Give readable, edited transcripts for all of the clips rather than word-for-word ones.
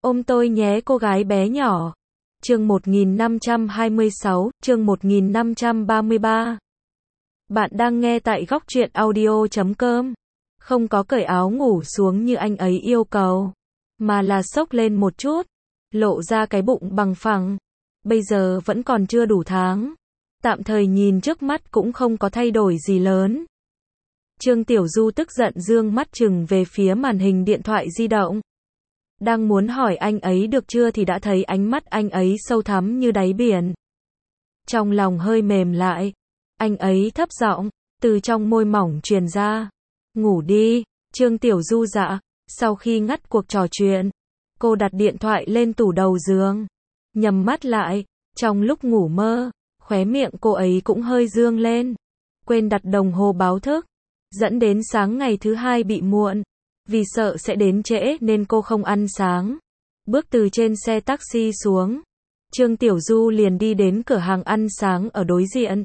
Ôm tôi nhé cô gái bé nhỏ. Chương 1526, chương 1533. Bạn đang nghe tại góc truyện audio.com. Không có cởi áo ngủ xuống như anh ấy yêu cầu, mà là xốc lên một chút, lộ ra cái bụng bằng phẳng. Bây giờ vẫn còn chưa đủ tháng. Tạm thời nhìn trước mắt cũng không có thay đổi gì lớn. Trương Tiểu Du tức giận dương mắt chừng về phía màn hình điện thoại di động. Đang muốn hỏi anh ấy được chưa thì đã thấy ánh mắt anh ấy sâu thẳm như đáy biển. Trong lòng hơi mềm lại, anh ấy thấp giọng, từ trong môi mỏng truyền ra. Ngủ đi, Trương Tiểu Du dạ. Sau khi ngắt cuộc trò chuyện, cô đặt điện thoại lên tủ đầu giường, nhắm mắt lại. Trong lúc ngủ mơ, khóe miệng cô ấy cũng hơi dương lên. Quên đặt đồng hồ báo thức, dẫn đến sáng ngày thứ hai bị muộn. Vì sợ sẽ đến trễ nên cô không ăn sáng. Bước từ trên xe taxi xuống, Trương Tiểu Du liền đi đến cửa hàng ăn sáng ở đối diện.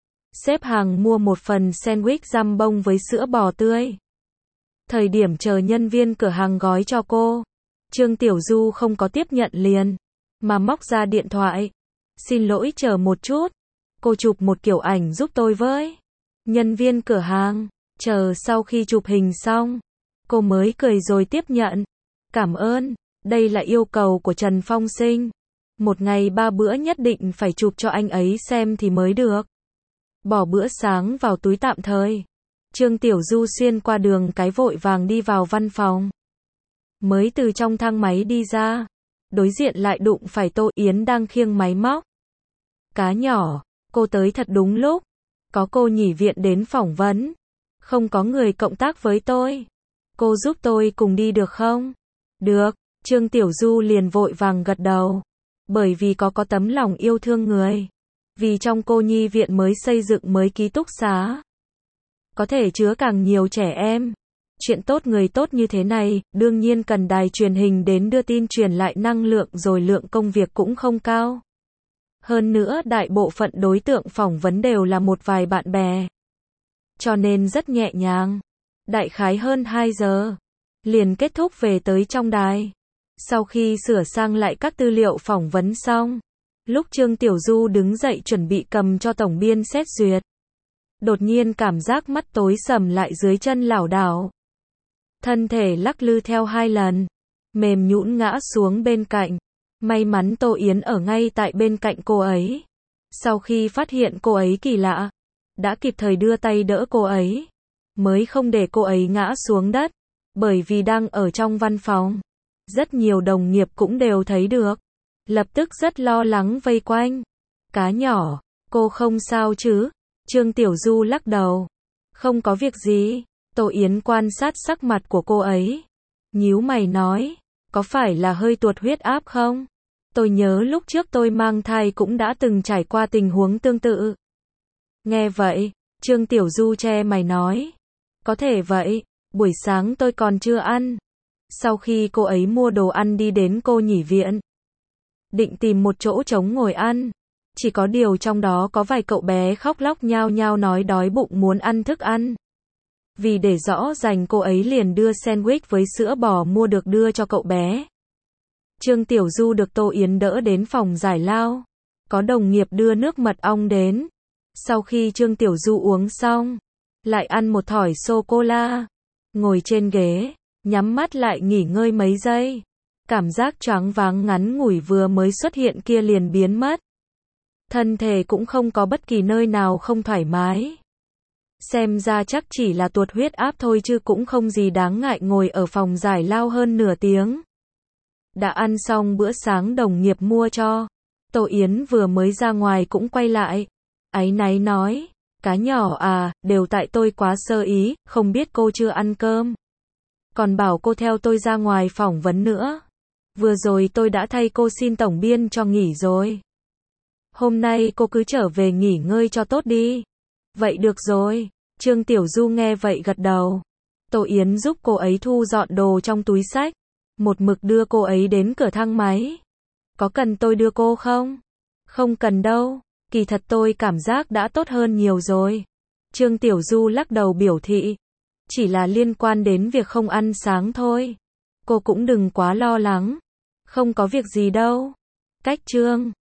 Xếp hàng mua một phần sandwich jambon với sữa bò tươi. Thời điểm chờ nhân viên cửa hàng gói cho cô, Trương Tiểu Du không có tiếp nhận liền, mà móc ra điện thoại. Xin lỗi chờ một chút, cô chụp một kiểu ảnh giúp tôi với. Nhân viên cửa hàng, chờ sau khi chụp hình xong, cô mới cười rồi tiếp nhận. Cảm ơn, đây là yêu cầu của Trần Phong Sinh. Một ngày 3 bữa nhất định phải chụp cho anh ấy xem thì mới được. Bỏ bữa sáng vào túi tạm thời, Trương Tiểu Du xuyên qua đường cái vội vàng đi vào văn phòng. Mới từ trong thang máy đi ra, đối diện lại đụng phải Tô Yến đang khiêng máy móc. Cá nhỏ, cô tới thật đúng lúc. Có cô nhỉ viện đến phỏng vấn. Không có người cộng tác với tôi. Cô giúp tôi cùng đi được không? Được, Trương Tiểu Du liền vội vàng gật đầu. Bởi vì có tấm lòng yêu thương người. Vì trong cô nhi viện mới xây dựng mới ký túc xá, có thể chứa càng nhiều trẻ em. Chuyện tốt người tốt như thế này, đương nhiên cần đài truyền hình đến đưa tin truyền lại năng lượng rồi lượng công việc cũng không cao. Hơn nữa đại bộ phận đối tượng phỏng vấn đều là một vài bạn bè. Cho nên rất nhẹ nhàng. Đại khái hơn 2 giờ, liền kết thúc về tới trong đài. Sau khi sửa sang lại các tư liệu phỏng vấn xong, lúc Trương Tiểu Du đứng dậy chuẩn bị cầm cho tổng biên xét duyệt, đột nhiên cảm giác mắt tối sầm lại dưới chân lảo đảo. Thân thể lắc lư theo 2 lần, mềm nhũn ngã xuống bên cạnh. May mắn Tô Yến ở ngay tại bên cạnh cô ấy. Sau khi phát hiện cô ấy kỳ lạ, đã kịp thời đưa tay đỡ cô ấy, mới không để cô ấy ngã xuống đất. Bởi vì đang ở trong văn phòng, rất nhiều đồng nghiệp cũng đều thấy được, lập tức rất lo lắng vây quanh. Cá nhỏ, cô không sao chứ? Trương Tiểu Du lắc đầu. Không có việc gì. Tô Yến quan sát sắc mặt của cô ấy, nhíu mày nói, có phải là hơi tuột huyết áp không? Tôi nhớ lúc trước tôi mang thai cũng đã từng trải qua tình huống tương tự. Nghe vậy, Trương Tiểu Du che mày nói, có thể vậy, buổi sáng tôi còn chưa ăn. Sau khi cô ấy mua đồ ăn đi đến cô nhỉ viện, định tìm một chỗ trống ngồi ăn. Chỉ có điều trong đó có vài cậu bé khóc lóc nhao nhao nói đói bụng muốn ăn thức ăn. Vì để rõ ràng cô ấy liền đưa sandwich với sữa bò mua được đưa cho cậu bé. Trương Tiểu Du được Tô Yến đỡ đến phòng giải lao. Có đồng nghiệp đưa nước mật ong đến. Sau khi Trương Tiểu Du uống xong, lại ăn một thỏi sô-cô-la. Ngồi trên ghế, nhắm mắt lại nghỉ ngơi mấy giây. Cảm giác choáng váng ngắn ngủi vừa mới xuất hiện kia liền biến mất. Thân thể cũng không có bất kỳ nơi nào không thoải mái. Xem ra chắc chỉ là tuột huyết áp thôi chứ cũng không gì đáng ngại. Ngồi ở phòng giải lao hơn nửa tiếng. Đã ăn xong bữa sáng đồng nghiệp mua cho. Tô Yến vừa mới ra ngoài cũng quay lại. Áy náy nói, cá nhỏ à, đều tại tôi quá sơ ý, không biết cô chưa ăn cơm. Còn bảo cô theo tôi ra ngoài phỏng vấn nữa. Vừa rồi tôi đã thay cô xin tổng biên cho nghỉ rồi. Hôm nay cô cứ trở về nghỉ ngơi cho tốt đi. Vậy được rồi. Trương Tiểu Du nghe vậy gật đầu. Tô Yến giúp cô ấy thu dọn đồ trong túi xách. Một mực đưa cô ấy đến cửa thang máy. Có cần tôi đưa cô không? Không cần đâu. Kỳ thật tôi cảm giác đã tốt hơn nhiều rồi. Trương Tiểu Du lắc đầu biểu thị. Chỉ là liên quan đến việc không ăn sáng thôi. Cô cũng đừng quá lo lắng. Không có việc gì đâu. Cách chương